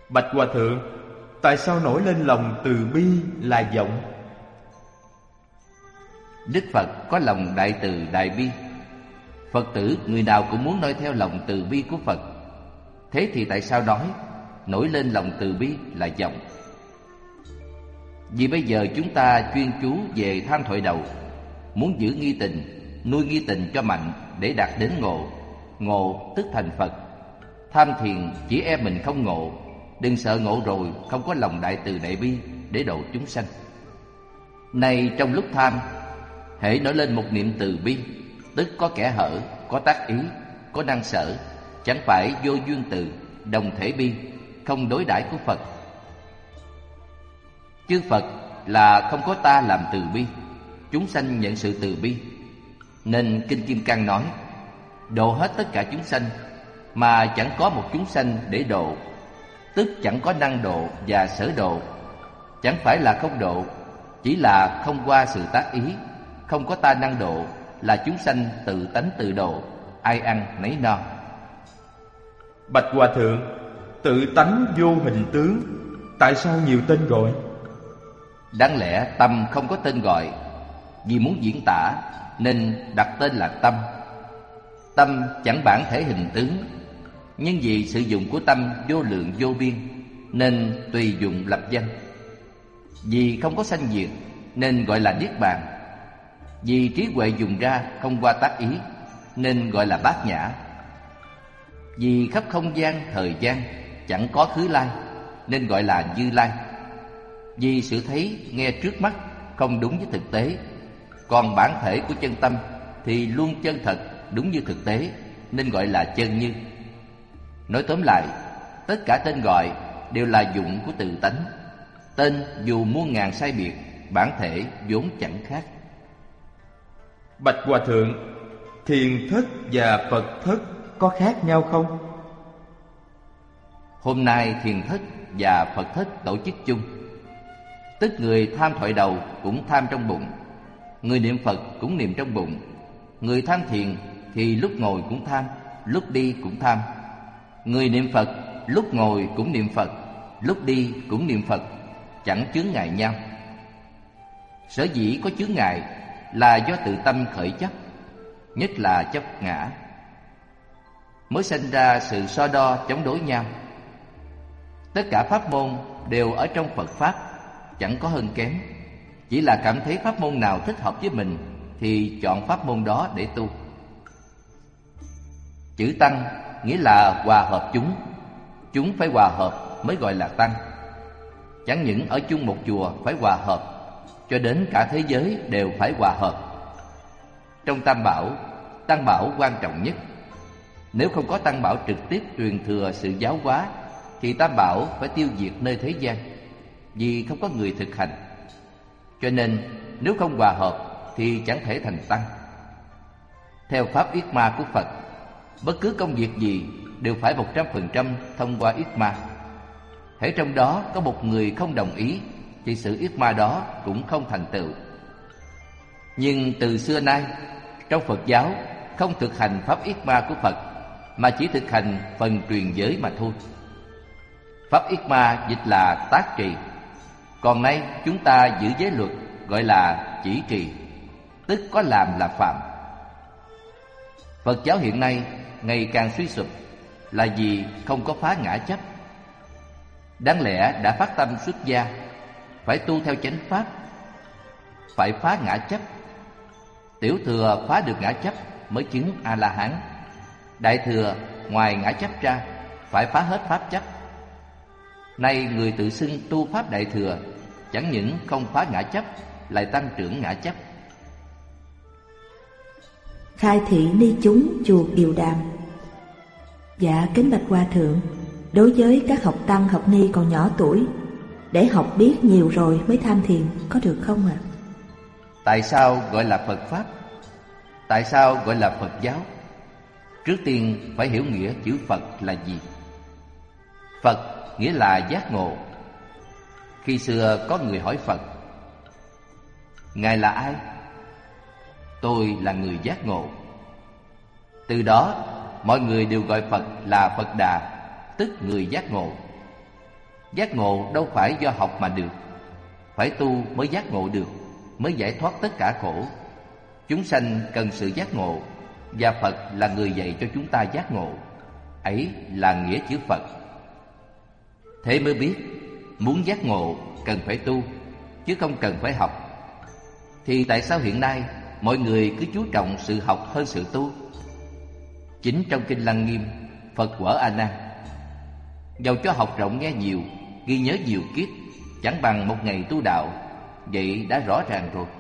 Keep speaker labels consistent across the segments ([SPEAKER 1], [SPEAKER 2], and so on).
[SPEAKER 1] Bạch Hòa Thượng, tại sao nổi lên lòng từ bi là vọng?
[SPEAKER 2] Đức Phật có lòng đại từ đại bi. Phật tử người nào cũng muốn noi theo lòng từ bi của Phật. Thế thì tại sao nói nổi lên lòng từ bi là vọng? Vì bây giờ chúng ta chuyên chú về tham thoại đầu, muốn giữ nghi tình, nuôi nghi tình cho mạnh để đạt đến ngộ. Ngộ tức thành Phật. Tham thiền chỉ e mình không ngộ, đừng sợ ngộ rồi không có lòng đại từ đại bi để độ chúng sanh. Nay trong lúc tham, hễ nổi lên một niệm từ bi, tức có kẻ hở, có tác ý, có năng sở, chẳng phải vô duyên từ, đồng thể bi, không đối đãi của Phật. Chư Phật là không có ta làm từ bi, chúng sanh nhận sự từ bi. Nên Kinh Kim Cang nói, độ hết tất cả chúng sanh, mà chẳng có một chúng sanh để độ, tức chẳng có năng độ và sở độ. Chẳng phải là không độ, chỉ là không qua sự tác ý, không có ta năng độ, là chúng sanh tự tánh tự độ, ai ăn nấy no.
[SPEAKER 1] Bạch Hòa Thượng, tự tánh vô hình tướng, tại sao nhiều tên gọi?
[SPEAKER 2] Đáng lẽ tâm không có tên gọi, vì muốn diễn tả nên đặt tên là tâm. Tâm chẳng bản thể hình tướng, nhưng vì sử dụng của tâm vô lượng vô biên nên tùy dụng lập danh. Vì không có sanh diệt nên gọi là niết bàn. Vì trí huệ dùng ra không qua tác ý nên gọi là bát nhã. Vì khắp không gian thời gian chẳng có khứ lai nên gọi là Như Lai. Vì sự thấy nghe trước mắt không đúng với thực tế, còn bản thể của chân tâm thì luôn chân thật đúng như thực tế nên gọi là chân như. Nói tóm lại, tất cả tên gọi đều là dụng của tự tánh. Tên dù muôn ngàn sai biệt, bản thể vốn chẳng khác.
[SPEAKER 1] Bạch Hòa Thượng, thiền thất và Phật thất có khác nhau không?
[SPEAKER 2] Hôm nay thiền thất và Phật thất tổ chức chung. Tức người tham thoại đầu cũng tham trong bụng, người niệm Phật cũng niệm trong bụng. Người tham thiền thì lúc ngồi cũng tham, lúc đi cũng tham. Người niệm Phật lúc ngồi cũng niệm Phật, lúc đi cũng niệm Phật, chẳng chướng ngại nhau. Sở dĩ có chướng ngại là do tự tâm khởi chấp, nhất là chấp ngã, mới sinh ra sự so đo chống đối nhau. Tất cả pháp môn đều ở trong Phật Pháp, chẳng có hơn kém. Chỉ là cảm thấy pháp môn nào thích hợp với mình thì chọn pháp môn đó để tu. Chữ tăng nghĩa là hòa hợp chúng. Chúng phải hòa hợp mới gọi là tăng. Chẳng những ở chung một chùa phải hòa hợp, cho đến cả thế giới đều phải hòa hợp. Trong Tam Bảo, Tăng Bảo quan trọng nhất. Nếu không có Tăng Bảo trực tiếp truyền thừa sự giáo hóa thì Tam Bảo phải tiêu diệt nơi thế gian, vì không có người thực hành. Cho nên nếu không hòa hợp thì chẳng thể thành tăng. Theo pháp yết ma của Phật, bất cứ công việc gì đều phải 100% thông qua yết ma. Hễ trong đó có một người không đồng ý thì sự yết ma đó cũng không thành tựu. Nhưng từ xưa nay, trong Phật giáo không thực hành pháp yết ma của Phật, mà chỉ thực hành phần truyền giới mà thôi. Pháp yết ma dịch là tác trì, còn nay chúng ta giữ giới luật gọi là chỉ trì, tức có làm là phạm. Phật giáo hiện nay ngày càng suy sụp là vì không có phá ngã chấp. Đáng lẽ đã phát tâm xuất gia, phải tu theo chánh pháp, phải phá ngã chấp. Tiểu thừa phá được ngã chấp mới chứng A-la-hán. Đại thừa ngoài ngã chấp ra phải phá hết pháp chấp. Nay người tự xưng tu pháp đại thừa, chẳng những không phá ngã chấp, lại tăng trưởng ngã chấp.
[SPEAKER 3] Khai thị ni chúng chùa Kiều Đàm. Dạ kính bạch Hòa Thượng, đối với các học tăng học ni còn nhỏ tuổi, để học biết nhiều rồi mới tham thiền, có được không ạ?
[SPEAKER 2] Tại sao gọi là Phật Pháp? Tại sao gọi là Phật giáo? Trước tiên phải hiểu nghĩa chữ Phật là gì. Phật nghĩa là giác ngộ. Khi xưa có người hỏi Phật: Ngài là ai? Tôi là người giác ngộ. Từ đó mọi người đều gọi Phật là Phật Đà, tức người giác ngộ. Giác ngộ đâu phải do học mà được. Phải tu mới giác ngộ được, mới giải thoát tất cả khổ. Chúng sanh cần sự giác ngộ, và Phật là người dạy cho chúng ta giác ngộ. Ấy là nghĩa chữ Phật. Thế mới biết, muốn giác ngộ cần phải tu, chứ không cần phải học. Thì tại sao hiện nay mọi người cứ chú trọng sự học hơn sự tu? Chính trong Kinh Lăng Nghiêm, Phật quở A Nan: dầu cho học rộng nghe nhiều, ghi nhớ nhiều kiếp, chẳng bằng một ngày tu đạo. Vậy đã rõ ràng rồi.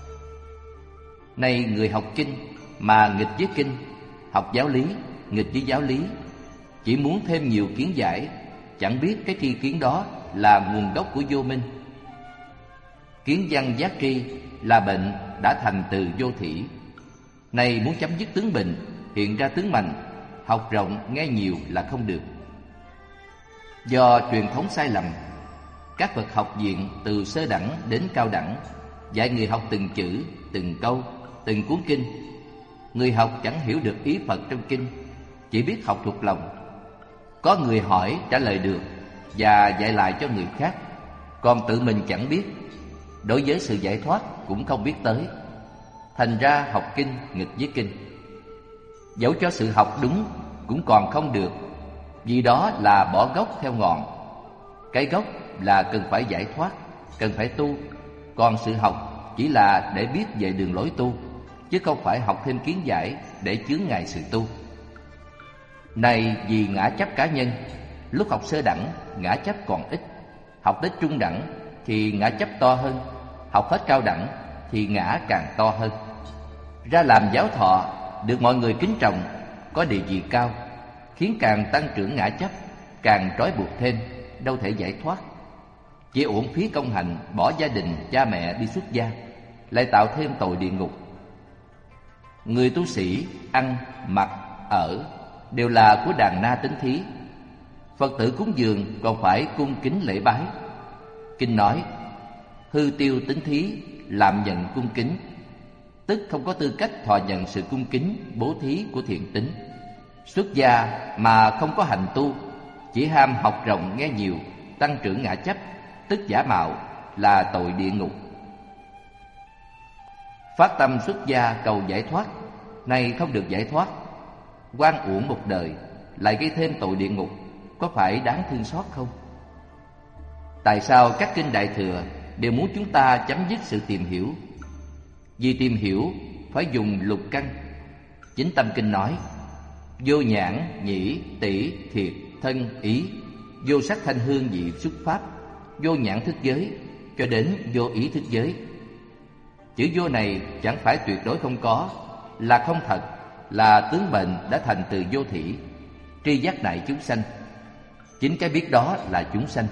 [SPEAKER 2] Nay người học kinh mà nghịch với kinh, học giáo lý nghịch với giáo lý, chỉ muốn thêm nhiều kiến giải, chẳng biết cái tri kiến đó là nguồn gốc của vô minh. Kiến văn giác tri là bệnh đã thành từ vô thỉ. Nay muốn chấm dứt tướng bệnh, hiện ra tướng mạnh, học rộng nghe nhiều là không được. Do truyền thống sai lầm, các bậc học viện từ sơ đẳng đến cao đẳng dạy người học từng chữ, từng câu, từng cuốn kinh. Người học chẳng hiểu được ý Phật trong kinh, chỉ biết học thuộc lòng. Có người hỏi trả lời được và dạy lại cho người khác, còn tự mình chẳng biết. Đối với sự giải thoát cũng không biết tới. Thành ra học kinh nghịch với kinh. Dẫu cho sự học đúng cũng còn không được, vì đó là bỏ gốc theo ngọn. Cái gốc là cần phải giải thoát, cần phải tu. Còn sự học chỉ là để biết về đường lối tu, chứ không phải học thêm kiến giải để chướng ngại sự tu. Này vì ngã chấp cá nhân, lúc học sơ đẳng ngã chấp còn ít, học đến trung đẳng thì ngã chấp to hơn, học hết cao đẳng thì ngã càng to hơn. Ra làm giáo thọ, được mọi người kính trọng, có địa vị cao, khiến càng tăng trưởng ngã chấp, càng trói buộc thêm, đâu thể giải thoát. Chỉ uổng phí công hành, bỏ gia đình, cha mẹ đi xuất gia, lại tạo thêm tội địa ngục. Người tu sĩ ăn, mặc, ở đều là của đàn na tính thí. Phật tử cúng dường còn phải cung kính lễ bái. Kinh nói: hư tiêu tính thí, làm nhận cung kính, tức không có tư cách thọ nhận sự cung kính bố thí của thiện tín. Xuất gia mà không có hành tu, chỉ ham học rộng nghe nhiều, tăng trưởng ngã chấp, tức giả mạo, là tội địa ngục. Phát tâm xuất gia cầu giải thoát, nay không được giải thoát, oan uổng một đời, lại gây thêm tội địa ngục, có phải đáng thương xót không? Tại sao các kinh Đại Thừa đều muốn chúng ta chấm dứt sự tìm hiểu? Vì tìm hiểu phải dùng lục căn. Chính Tâm Kinh nói: vô nhãn, nhĩ, tỷ, thiệt, thân, ý, vô sắc thanh hương vị xuất pháp, vô nhãn thức giới, cho đến vô ý thức giới. Chữ vô này chẳng phải tuyệt đối không có, là không thật, là tướng bệnh đã thành từ vô thỉ, tri giác nại chúng sanh. Chính cái biết đó là chúng sanh.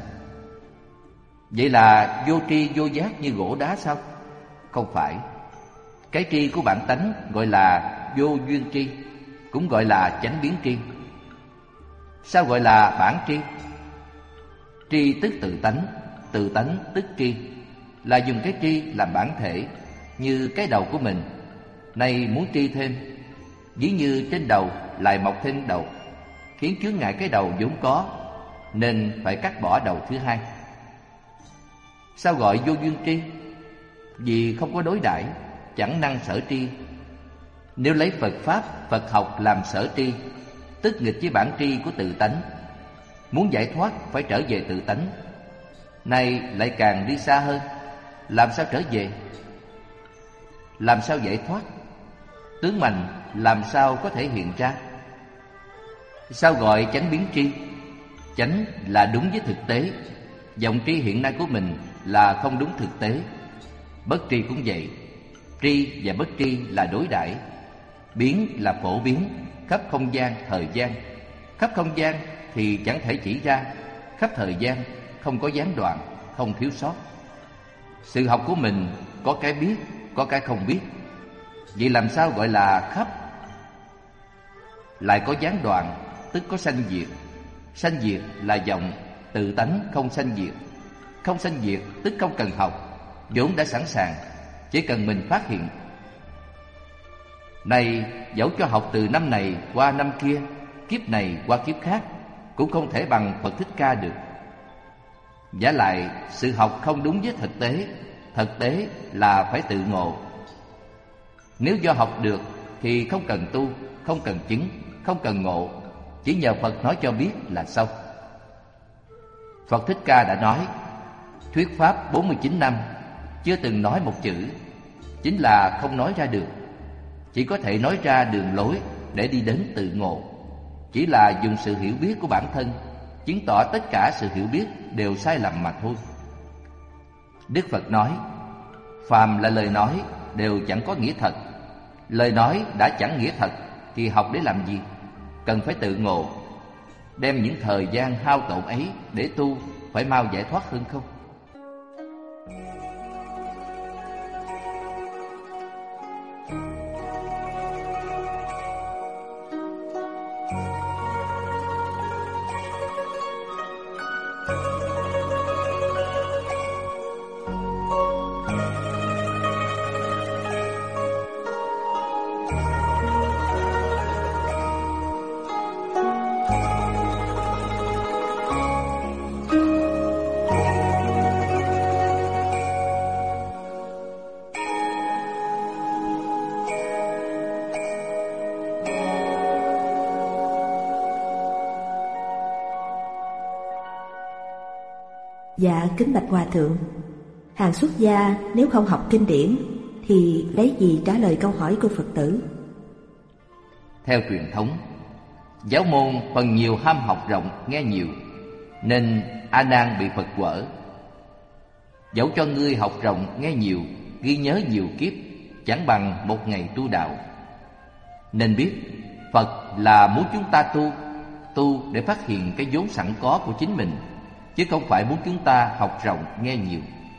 [SPEAKER 2] Vậy là vô tri vô giác như gỗ đá sao? Không phải. Cái tri của bản tánh gọi là vô duyên tri, cũng gọi là chánh biến tri. Sao gọi là bản tri? Tri tức tự tánh tức tri, là dùng cái tri làm bản thể, như cái đầu của mình. Nay muốn tri thêm, ví như trên đầu lại mọc thêm đầu, khiến chướng ngại cái đầu vốn có, nên phải cắt bỏ đầu thứ hai. Sao gọi vô duyên tri? Vì không có đối đãi, chẳng năng sở tri. Nếu lấy Phật Pháp, Phật học làm sở tri, tức nghịch với bản tri của tự tánh. Muốn giải thoát phải trở về tự tánh. Nay lại càng đi xa hơn. Làm sao trở về? Làm sao giải thoát? Tướng mạnh làm sao có thể hiện ra? Sao gọi chánh biến tri? Chánh là đúng với thực tế. Dòng tri hiện nay của mình là không đúng thực tế. Bất tri cũng vậy. Tri và bất tri là đối đãi. Biến là phổ biến, khắp không gian, thời gian. Khắp không gian thì chẳng thể chỉ ra, khắp thời gian không có gián đoạn, không thiếu sót. Sự học của mình có cái biết, có cái không biết. Vậy làm sao gọi là khắp? Lại có gián đoạn, tức có sanh diệt. Sanh diệt là vọng, tự tánh không sanh diệt. Không sanh diệt tức không cần học, vốn đã sẵn sàng, chỉ cần mình phát hiện. Này dẫu cho học từ năm này qua năm kia, kiếp này qua kiếp khác, cũng không thể bằng Phật Thích Ca được. Vả lại sự học không đúng với thực tế là phải tự ngộ. Nếu do học được thì không cần tu, không cần chứng, không cần ngộ, chỉ nhờ Phật nói cho biết là xong. Phật Thích Ca đã nói, thuyết pháp 49 năm chưa từng nói một chữ, chính là không nói ra được. Chỉ có thể nói ra đường lối để đi đến tự ngộ. Chỉ là dùng sự hiểu biết của bản thân chứng tỏ tất cả sự hiểu biết đều sai lầm mà thôi. Đức Phật nói, phàm là lời nói đều chẳng có nghĩa thật. Lời nói đã chẳng nghĩa thật thì học để làm gì? Cần phải tự ngộ. Đem những thời gian hao tổn ấy để tu phải mau giải thoát hơn không?
[SPEAKER 3] Dạ kính bạch Hòa Thượng, hàng xuất gia nếu không học kinh điển thì lấy gì trả lời câu hỏi của Phật tử?
[SPEAKER 2] Theo truyền thống, giáo môn phần nhiều ham học rộng nghe nhiều, nên A Nan bị Phật quở. Dẫu cho ngươi học rộng nghe nhiều, ghi nhớ nhiều kiếp, chẳng bằng một ngày tu đạo. Nên biết Phật là muốn chúng ta tu để phát hiện cái vốn sẵn có của chính mình, chứ không phải muốn chúng ta học rộng nghe nhiều.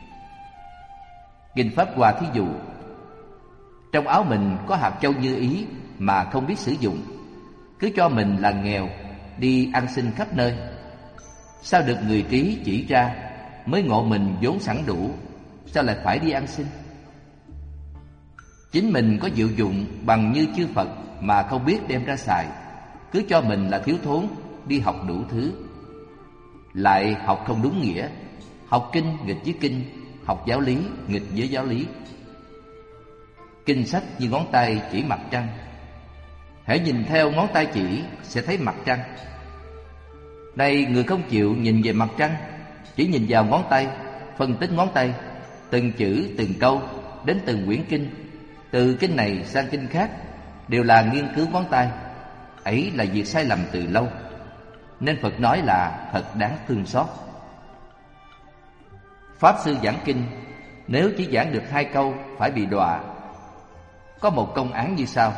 [SPEAKER 2] Kinh Pháp Hoa thí dụ, trong áo mình có hạt châu như ý mà không biết sử dụng, cứ cho mình là nghèo, đi ăn xin khắp nơi. Sao được người trí chỉ ra, mới ngộ mình vốn sẵn đủ, sao lại phải đi ăn xin? Chính mình có diệu dụng bằng như chư Phật mà không biết đem ra xài, cứ cho mình là thiếu thốn, đi học đủ thứ. Lại học không đúng nghĩa, học kinh nghịch với kinh, học giáo lý nghịch với giáo lý. Kinh sách như ngón tay chỉ mặt trăng, hãy nhìn theo ngón tay chỉ sẽ thấy mặt trăng. Đây người không chịu nhìn về mặt trăng, chỉ nhìn vào ngón tay, phân tích ngón tay, từng chữ từng câu, đến từng quyển kinh, từ kinh này sang kinh khác, đều là nghiên cứu ngón tay. Ấy là việc sai lầm từ lâu, nên Phật nói là thật đáng thương xót. Pháp sư giảng kinh, nếu chỉ giảng được 2 câu phải bị đọa. Có một công án như sau: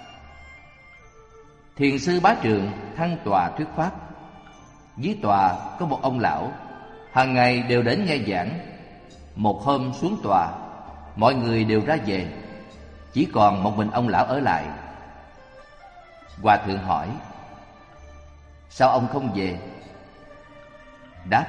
[SPEAKER 2] Thiền sư Bá Trượng thăng tòa thuyết pháp. Dưới tòa có một ông lão, hàng ngày đều đến nghe giảng. Một hôm xuống tòa, mọi người đều ra về, chỉ còn một mình ông lão ở lại. Hòa thượng hỏi: Sao ông không về? Đáp: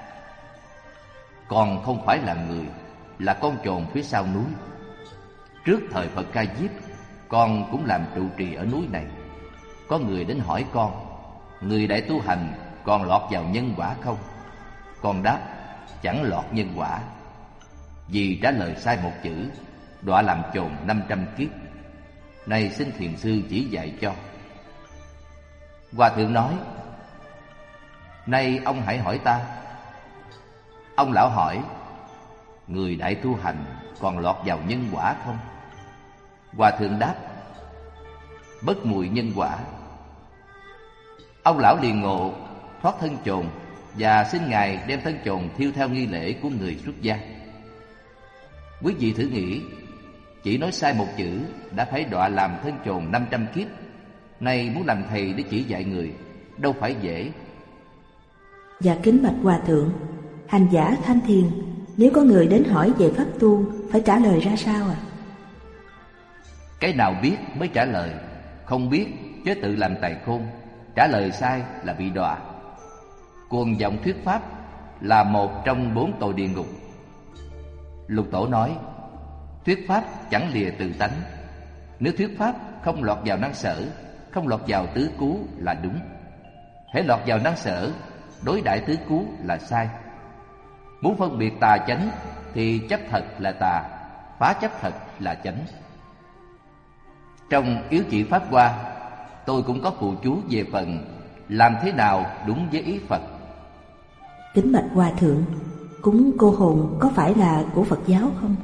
[SPEAKER 2] Con không phải là người, là con trồn phía sau núi. Trước thời Phật Ca Diếp, con cũng làm trụ trì ở núi này. Có người đến hỏi con: Người đại tu hành còn lọt vào nhân quả không? Con đáp: Chẳng lọt nhân quả. Vì trả lời sai một chữ, đọa làm chồn 500 kiếp. Nay xin thiền sư chỉ dạy cho. Hòa thượng nói: Nay ông hãy hỏi ta. Ông lão hỏi: Người đại tu hành còn lọt vào nhân quả không? Hòa thượng đáp: Bất mùi nhân quả. Ông lão liền ngộ, thoát thân chồn, và xin Ngài đem thân chồn thiêu theo nghi lễ của người xuất gia. Quý vị thử nghĩ, chỉ nói sai một chữ đã phải đọa làm thân chồn 500 kiếp. Nay muốn làm thầy để chỉ dạy người, đâu phải dễ.
[SPEAKER 3] Dạ kính bạch Hòa Thượng, hành giả tham thiền, nếu có người đến hỏi về pháp tu, phải trả lời ra sao ạ?
[SPEAKER 2] Cái nào biết mới trả lời, không biết chớ tự làm tài khôn. Trả lời sai là bị đọa. Cuồng vọng thuyết pháp là một trong 4 tội địa ngục. Lục Tổ nói: Thuyết pháp chẳng lìa tự tánh. Nếu thuyết pháp không lọt vào năng sở, không lọt vào tứ cứu là đúng. Hễ lọt vào năng sở, đối đãi tứ cứu là sai. Muốn phân biệt tà chánh thì chấp thật là tà, phá chấp thật là chánh. Trong Yếu Chỉ Pháp Hoa, tôi cũng có phụ chú về phần làm thế nào đúng với ý Phật.
[SPEAKER 3] Kính bạch Hòa Thượng, cúng cô hồn có phải là của Phật giáo không?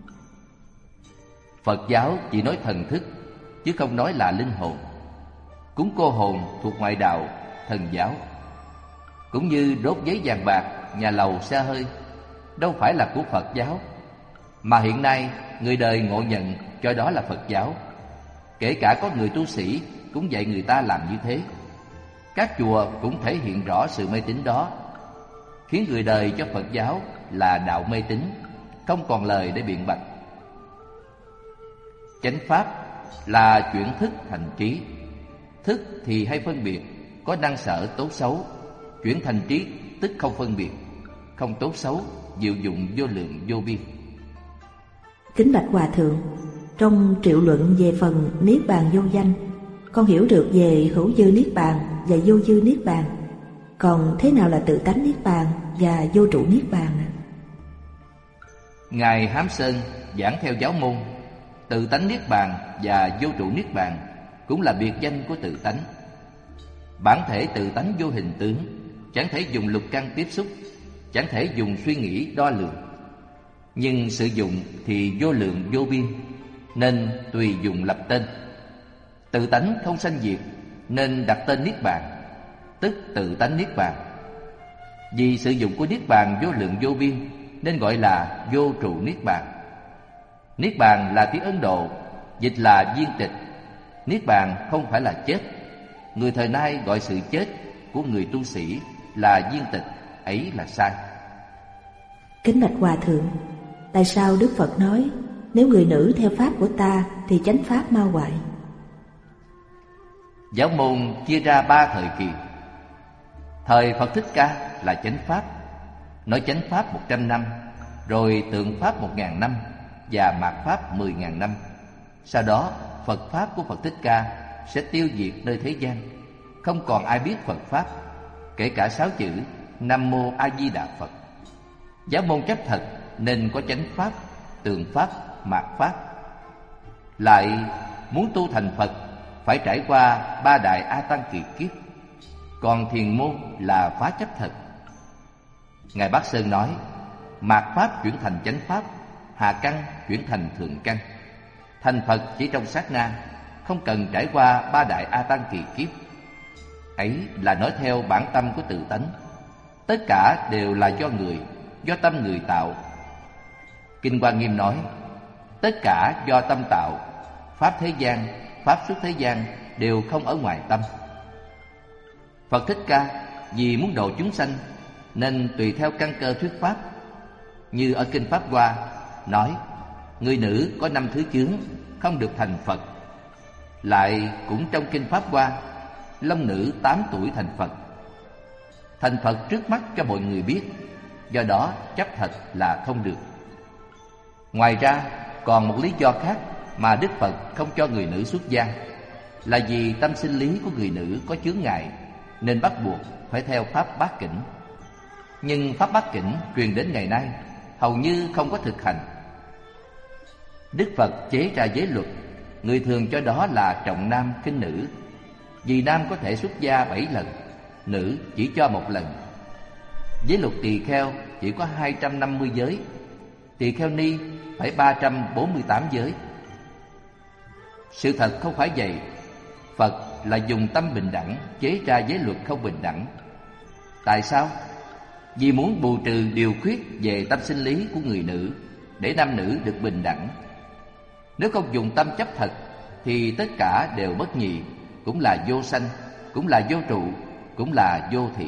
[SPEAKER 2] Phật giáo chỉ nói thần thức, chứ không nói là linh hồn. Cúng cô hồn thuộc ngoại đạo, thần giáo. Cũng như đốt giấy vàng bạc, nhà lầu xe hơi, đâu phải là của Phật giáo. Mà hiện nay người đời ngộ nhận cho đó là Phật giáo. Kể cả có người tu sĩ cũng dạy người ta làm như thế. Các chùa cũng thể hiện rõ sự mê tín đó, khiến người đời cho Phật giáo là đạo mê tín, không còn lời để biện bạch. Chánh pháp là chuyển thức thành trí. Thức thì hay phân biệt, có năng sở tốt xấu. Chuyển thành trí tức không phân biệt, không tốt xấu, diệu dụng vô lượng vô biên.
[SPEAKER 3] Kính bạch Hòa Thượng, trong triệu luận về phần Niết Bàn vô danh, con hiểu được về hữu dư Niết Bàn và vô dư Niết Bàn. Còn thế nào là tự tánh Niết Bàn và vô trụ Niết Bàn?
[SPEAKER 2] Ngài Hám Sơn giảng theo giáo môn, tự tánh Niết Bàn và vô trụ Niết Bàn cũng là biệt danh của tự tánh. Bản thể tự tánh vô hình tướng, chẳng thể dùng lục căn tiếp xúc, chẳng thể dùng suy nghĩ đo lường. Nhưng sử dụng thì vô lượng vô biên, nên tùy dùng lập tên. Tự tánh không sanh diệt, nên đặt tên Niết Bàn, tức tự tánh Niết Bàn. Vì sử dụng của Niết Bàn vô lượng vô biên, nên gọi là vô trụ Niết Bàn. Niết Bàn là tiếng Ấn Độ, dịch là viên tịch. Niết Bàn không phải là chết. Người thời nay gọi sự chết của người tu sĩ là viên tịch, ấy là sai.
[SPEAKER 3] Kính bạch Hòa Thượng, tại sao Đức Phật nói nếu người nữ theo pháp của ta thì chánh pháp ma hoại?
[SPEAKER 2] Giáo môn chia ra 3 thời kỳ. Thời Phật Thích Ca là chánh pháp, nói chánh pháp 100 năm, rồi tượng pháp 1000 năm và mạt pháp 10.000 năm. Sau đó Phật pháp của Phật Thích Ca sẽ tiêu diệt nơi thế gian, không còn ai biết Phật pháp, kể cả 6 chữ Nam Mô A Di Đà Phật. Giáo môn chấp thật nên có chánh pháp, tượng pháp, mạt pháp. Lại muốn tu thành Phật phải trải qua 3 đại A Tăng kỳ kiếp. Còn thiền môn là phá chấp thật. Ngài Bắc Sơn nói, mạt pháp chuyển thành chánh pháp, hạ căn chuyển thành thượng căn. Thành Phật chỉ trong sát na, không cần trải qua 3 đại A Tăng kỳ kiếp. Ấy là nói theo bản tâm của tự tánh. Tất cả đều là do người, do tâm người tạo. Kinh Hoa Nghiêm nói, tất cả do tâm tạo. Pháp thế gian, pháp xuất thế gian đều không ở ngoài tâm. Phật Thích Ca vì muốn độ chúng sanh nên tùy theo căn cơ thuyết pháp. Như ở Kinh Pháp Hoa nói, người nữ có 5 thứ chướng, không được thành Phật. Lại cũng trong Kinh Pháp Hoa, long nữ 8 tuổi thành Phật. Thành Phật trước mắt cho mọi người biết, do đó chấp thật là không được. Ngoài ra còn một lý do khác mà Đức Phật không cho người nữ xuất gia, là vì tâm sinh lý của người nữ có chướng ngại, nên bắt buộc phải theo pháp bát kỉnh. Nhưng pháp bát kỉnh truyền đến ngày nay hầu như không có thực hành. Đức Phật chế ra giới luật, người thường cho đó là trọng nam khinh nữ. Vì nam có thể xuất gia 7 lần, nữ chỉ cho 1 lần. Giới luật tỳ kheo chỉ có 250 giới, tỳ kheo ni phải 348 giới. Sự thật không phải vậy. Phật là dùng tâm bình đẳng chế ra giới luật không bình đẳng. Tại sao? Vì muốn bù trừ điều khuyết về tâm sinh lý của người nữ, để nam nữ được bình đẳng. Nếu không dùng tâm chấp thật thì tất cả đều bất nhị, cũng là vô sanh, cũng là vô trụ, cũng là vô thỉ.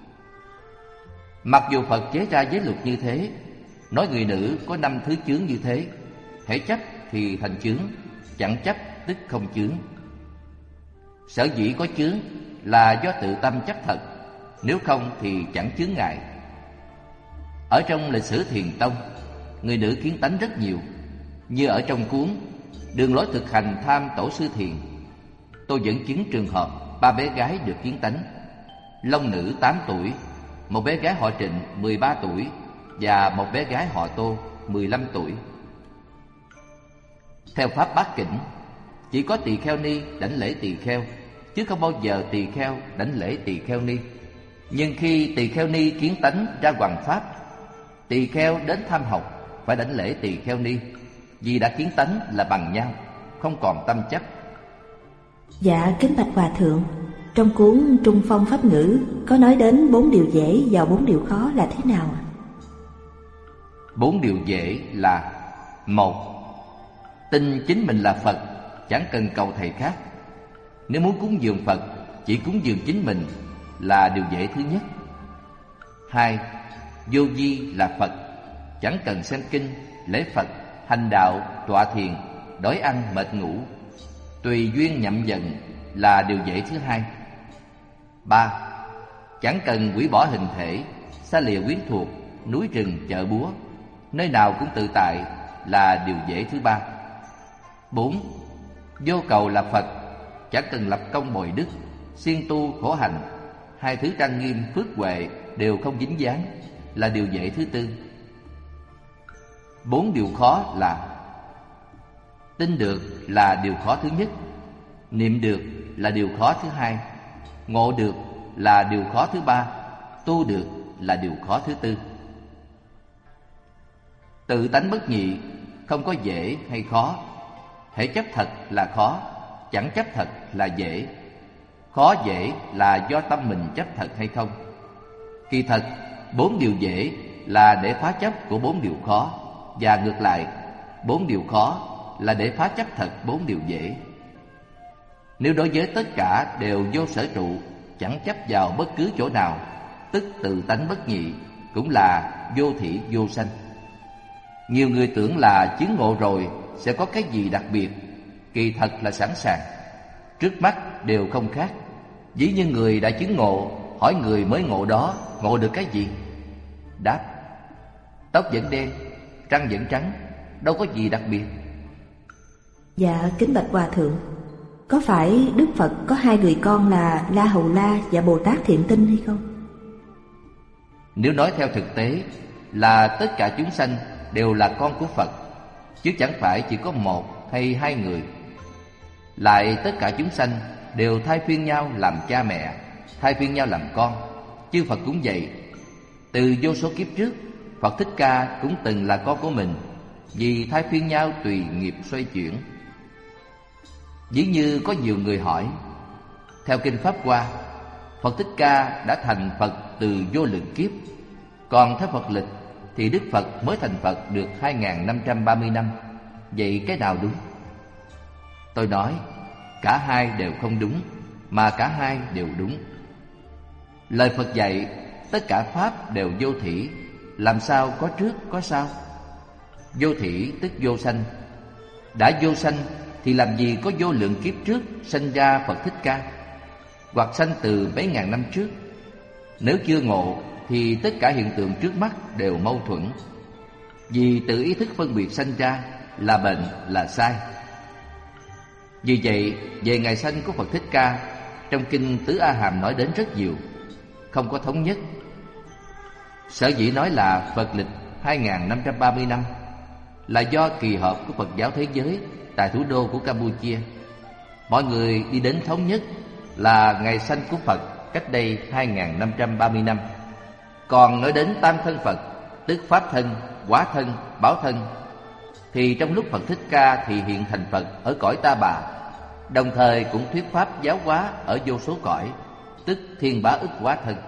[SPEAKER 2] Mặc dù Phật chế ra giới luật như thế, nói người nữ có 5 thứ chướng như thế, hễ chấp thì thành chướng, chẳng chấp tức không chướng. Sở dĩ có chướng là do tự tâm chấp thật, nếu không thì chẳng chướng ngại. Ở trong lịch sử Thiền Tông, người nữ kiến tánh rất nhiều. Như ở trong cuốn Đường lối thực hành tham tổ sư thiền, tôi dẫn chứng trường hợp 3 bé gái được kiến tánh. Long nữ 8 tuổi, một bé gái họ Trịnh 13 tuổi, và một bé gái họ Tô 15 tuổi. Theo pháp Bát Kỉnh, chỉ có tỳ kheo ni đảnh lễ tỳ kheo, chứ không bao giờ tỳ kheo đảnh lễ tỳ kheo ni. Nhưng khi tỳ kheo ni kiến tánh ra hoằng pháp, tỳ kheo đến tham học phải đảnh lễ tỳ kheo ni, vì đã kiến tánh là bằng nhau, không còn tâm chấp.
[SPEAKER 3] Dạ kính bạch Hòa Thượng, trong cuốn Trung Phong Pháp Ngữ có nói đến 4 điều dễ và 4 điều khó là thế nào ạ?
[SPEAKER 2] 4 điều dễ là: 1. Tin chính mình là Phật, chẳng cần cầu thầy khác. Nếu muốn cúng dường Phật, chỉ cúng dường chính mình là điều dễ thứ nhất. 2. Vô vi là Phật, chẳng cần xem kinh, lễ Phật, hành đạo, tọa thiền, đói ăn mệt ngủ, tùy duyên nhậm dần là điều dễ thứ hai. 3. Chẳng cần hủy bỏ hình thể, xa lìa quyến thuộc, núi rừng chợ búa, nơi nào cũng tự tại là điều dễ thứ ba. 4. Vô cầu là Phật, chẳng cần lập công bồi đức, siêng tu khổ hành, 2 thứ trang nghiêm phước huệ đều không dính dáng là điều dễ thứ tư. 4 điều khó là: tin được là điều khó thứ nhất, niệm được là điều khó thứ hai, ngộ được là điều khó thứ ba, tu được là điều khó thứ tư. Tự tánh bất nhị, không có dễ hay khó. Hễ chấp thật là khó, chẳng chấp thật là dễ. Khó dễ là do tâm mình chấp thật hay không. Kỳ thật, 4 điều dễ là để phá chấp của 4 điều khó, và ngược lại, 4 điều khó là để phá chấp thật 4 điều dễ. Nếu đối với tất cả đều vô sở trụ, chẳng chấp vào bất cứ chỗ nào, tức tự tánh bất nhị, cũng là vô thị vô sanh. Nhiều người tưởng là chứng ngộ rồi sẽ có cái gì đặc biệt, kỳ thật là sẵn sàng, trước mắt đều không khác. Ví như người đã chứng ngộ, hỏi người mới ngộ đó ngộ được cái gì? Đáp: tóc vẫn đen, răng vẫn trắng, đâu có gì đặc biệt.
[SPEAKER 3] Dạ kính bạch Hòa Thượng, có phải Đức Phật có 2 người con là La Hầu La và Bồ Tát Thiện Tinh hay không?
[SPEAKER 2] Nếu nói theo thực tế là tất cả chúng sanh đều là con của Phật, chứ chẳng phải chỉ có 1 hay 2 người. Lại tất cả chúng sanh đều thay phiên nhau làm cha mẹ, thay phiên nhau làm con. Chư Phật cũng vậy. Từ vô số kiếp trước, Phật Thích Ca cũng từng là con của mình, vì thay phiên nhau tùy nghiệp xoay chuyển. Ví như có nhiều người hỏi, theo Kinh Pháp Hoa, Phật Thích Ca đã thành Phật từ vô lượng kiếp, còn theo Phật lịch thì Đức Phật mới thành Phật được 2530 năm. Vậy cái nào đúng? Tôi nói, cả hai đều không đúng, mà cả hai đều đúng. Lời Phật dạy, tất cả Pháp đều vô thỉ, làm sao có trước có sau? Vô thỉ tức vô sanh. Đã vô sanh thì làm gì có vô lượng kiếp trước sanh ra Phật Thích Ca, hoặc sanh từ mấy ngàn năm trước. Nếu chưa ngộ thì tất cả hiện tượng trước mắt đều mâu thuẫn, vì tự ý thức phân biệt sanh ra là bệnh, là sai. Vì vậy, về ngày sanh của Phật Thích Ca, trong Kinh Tứ A Hàm nói đến rất nhiều, không có thống nhất. Sở dĩ nói là Phật lịch 2530 năm là do kỳ họp của Phật giáo thế giới tại thủ đô của Campuchia. Mọi người đi đến thống nhất là ngày sanh của Phật cách đây 2530 năm. Còn nói đến tam thân Phật, tức Pháp thân, Hóa thân, Bảo thân, thì trong lúc Phật Thích Ca thì hiện thành Phật ở cõi Ta Bà, đồng thời cũng thuyết pháp giáo hóa ở vô số cõi, tức thiên bá ức hóa thân.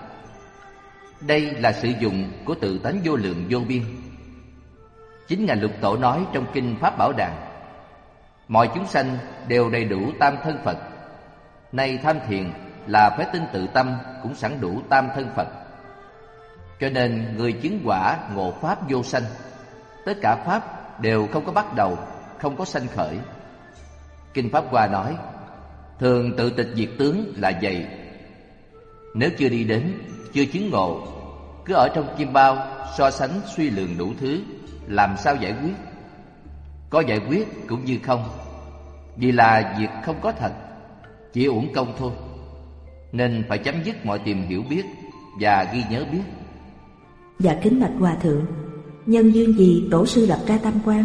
[SPEAKER 2] Đây là sử dụng của tự tánh vô lượng vô biên. Chính Ngài Lục Tổ nói trong Kinh Pháp Bảo Đàn, mọi chúng sanh đều đầy đủ tam thân Phật. Nay tham thiền là phải tin tự tâm cũng sẵn đủ tam thân Phật. Cho nên người chứng quả ngộ pháp vô sanh, tất cả pháp đều không có bắt đầu, không có sanh khởi. Kinh Pháp Hoa nói, thường tự tịch diệt tướng là vậy. Nếu chưa đi đến, chưa chứng ngộ, cứ ở trong kim bao so sánh suy lượng đủ thứ, làm sao giải quyết? Có giải quyết cũng như không, vì là việc không có thật, chỉ uổng công thôi. Nên phải chấm dứt mọi tìm hiểu biết và ghi nhớ biết.
[SPEAKER 3] Dạ kính bạch Hòa Thượng, nhân duyên gì tổ sư lập ra tam quan?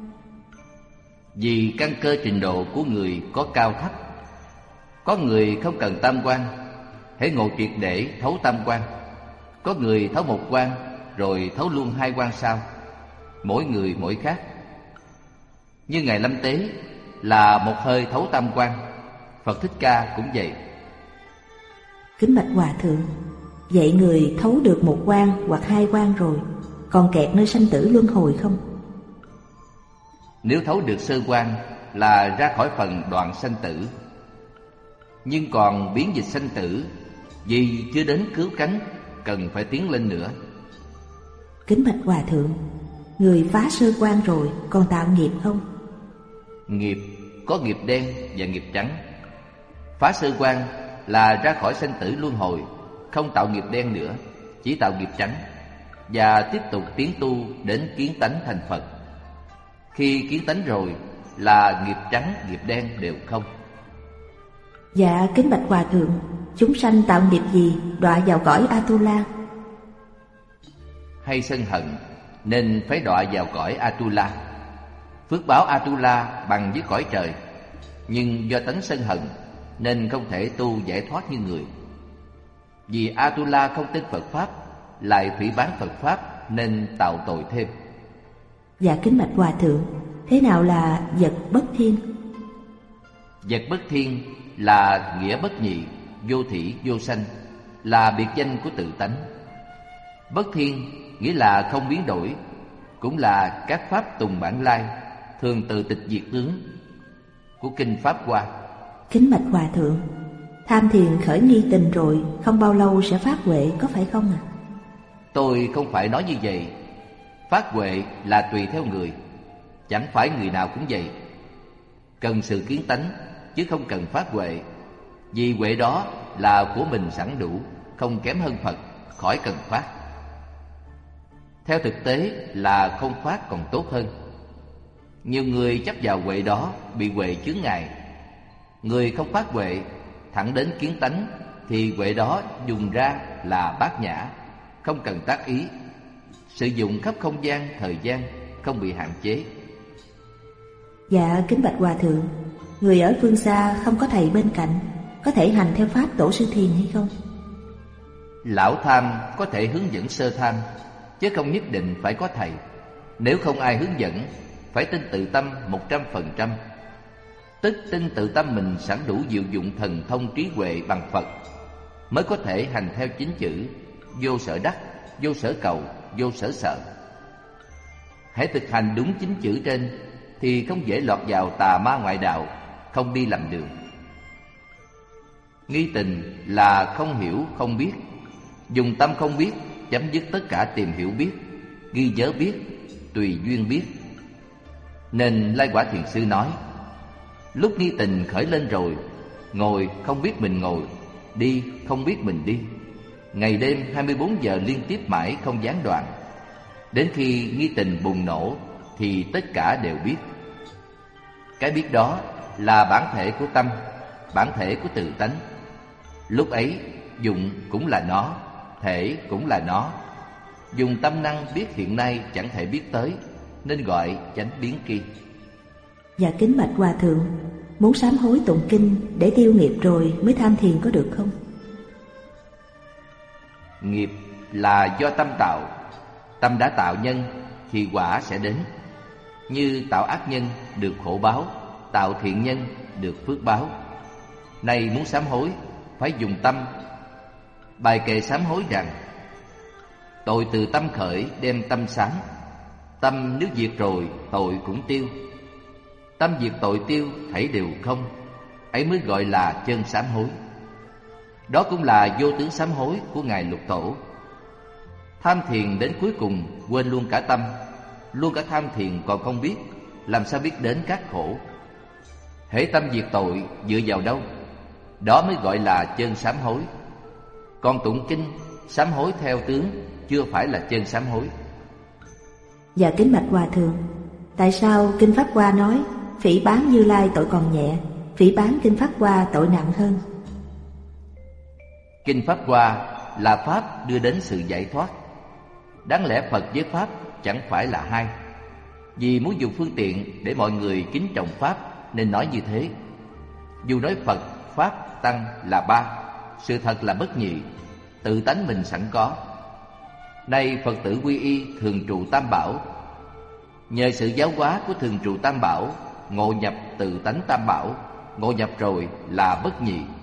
[SPEAKER 2] Vì căn cơ trình độ của người có cao thấp. Có người không cần tam quan, hễ ngộ triệt để thấu tam quan. Có người thấu một quan rồi thấu luôn hai quan sau. Mỗi người mỗi khác. Như Ngài Lâm Tế là một hơi thấu tam quan, Phật Thích Ca cũng vậy.
[SPEAKER 3] Kính bạch Hòa Thượng, vậy người thấu được một quan hoặc hai quan rồi còn kẹt nơi sanh tử luân hồi không?
[SPEAKER 2] Nếu thấu được sơ quan là ra khỏi phần đoạn sanh tử, nhưng còn biến dịch sanh tử vì chưa đến cứu cánh, cần phải tiến lên nữa.
[SPEAKER 3] Kính bạch Hòa Thượng, người phá sơ quan rồi còn tạo nghiệp không?
[SPEAKER 2] Nghiệp có nghiệp đen và nghiệp trắng. Phá sơ quan là ra khỏi sanh tử luân hồi, không tạo nghiệp đen nữa, chỉ tạo nghiệp trắng, và tiếp tục tiến tu đến kiến tánh thành Phật. Khi kiến tánh rồi là nghiệp trắng, nghiệp đen đều không.
[SPEAKER 3] Dạ kính bạch Hòa Thượng, chúng sanh tạo nghiệp gì đọa vào cõi Atula?
[SPEAKER 2] Hay sân hận nên phải đọa vào cõi Atula. Phước báo Atula bằng với cõi trời, nhưng do tánh sân hận nên không thể tu giải thoát như người. Vì Atula không tin Phật Pháp, lại phỉ báng Phật Pháp nên tạo tội thêm.
[SPEAKER 3] Dạ kính bạch Hòa Thượng, thế nào là vật bất thiên?
[SPEAKER 2] Vật bất thiên là nghĩa bất nhị, vô thỉ vô sanh, là biệt danh của tự tánh. Bất thiên nghĩa là không biến đổi, cũng là các pháp tùng bản lai, thường từ tịch diệt tướng của Kinh Pháp Hoa.
[SPEAKER 3] Kính bạch Hòa Thượng, tham thiền khởi nghi tình rồi không bao lâu sẽ phát huệ, có phải không ạ?
[SPEAKER 2] Tôi không phải nói như vậy. Phát huệ là tùy theo người, chẳng phải người nào cũng vậy. Cần sự kiến tánh chứ không cần phát huệ, vì huệ đó là của mình sẵn đủ, không kém hơn Phật, khỏi cần phát. Theo thực tế là không phát còn tốt hơn. Nhiều người chấp vào huệ đó bị huệ chướng ngại. Người không phát huệ thẳng đến kiến tánh thì huệ đó dùng ra là bát nhã, không cần tác ý, sử dụng khắp không gian, thời gian, không bị hạn chế.
[SPEAKER 3] Dạ kính bạch Hòa Thượng, người ở phương xa không có thầy bên cạnh, có thể hành theo pháp tổ sư thiền hay không?
[SPEAKER 2] Lão tham có thể hướng dẫn sơ tham, chứ không nhất định phải có thầy. Nếu không ai hướng dẫn, phải tin tự tâm 100%. Tức tin tự tâm mình sẵn đủ diệu dụng thần thông trí huệ bằng Phật, mới có thể hành theo chính chữ vô sở đắc, vô sở cầu, vô sở sợ. Hãy thực hành đúng chính chữ trên thì không dễ lọt vào tà ma ngoại đạo, không đi lầm đường. Nghi tình là không hiểu, không biết. Dùng tâm không biết, chấm dứt tất cả tìm hiểu biết, ghi nhớ biết, tùy duyên biết. Nên Lai Quả Thiền Sư nói, lúc nghi tình khởi lên rồi, ngồi không biết mình ngồi, đi không biết mình đi, ngày đêm 24 giờ liên tiếp mãi không gián đoạn. Đến khi nghi tình bùng nổ thì tất cả đều biết. Cái biết đó là bản thể của tâm, bản thể của tự tánh. Lúc ấy dụng cũng là nó, thể cũng là nó. Dùng tâm năng biết hiện nay chẳng thể biết tới, nên gọi chánh biến tri.
[SPEAKER 3] Dạ kính bạch Hòa Thượng, muốn sám hối tụng kinh để tiêu nghiệp rồi mới tham thiền có được không?
[SPEAKER 2] Nghiệp là do tâm tạo. Tâm đã tạo nhân thì quả sẽ đến. Như tạo ác nhân được khổ báo, tạo thiện nhân được phước báo. Này muốn sám hối phải dùng tâm. Bài kệ sám hối rằng, tội từ tâm khởi đem tâm sáng. Tâm nếu diệt rồi tội cũng tiêu. Tâm diệt tội tiêu thảy đều không. Ấy mới gọi là chân sám hối. Đó cũng là vô tướng sám hối của Ngài Lục Tổ. Tham thiền đến cuối cùng quên luôn cả tâm, luôn cả tham thiền còn không biết, làm sao biết đến các khổ. Hễ tâm diệt tội dựa vào đâu? Đó mới gọi là chân sám hối. Còn tụng kinh sám hối theo tướng chưa phải là chân sám hối.
[SPEAKER 3] Dạ kính bạch Hòa Thượng, tại sao Kinh Pháp Hoa nói phỉ báng Như Lai tội còn nhẹ, phỉ báng Kinh Pháp Hoa tội nặng hơn?
[SPEAKER 2] Kinh Pháp Hoa là pháp đưa đến sự giải thoát. Đáng lẽ Phật với Pháp chẳng phải là hai. Vì muốn dùng phương tiện để mọi người kính trọng Pháp nên nói như thế. Dù nói Phật, Pháp, Tăng là ba, sự thật là bất nhị, tự tánh mình sẵn có. Nay Phật tử quy y thường trụ Tam Bảo, nhờ sự giáo hóa của thường trụ Tam Bảo, ngộ nhập tự tánh Tam Bảo, ngộ nhập rồi là bất nhị.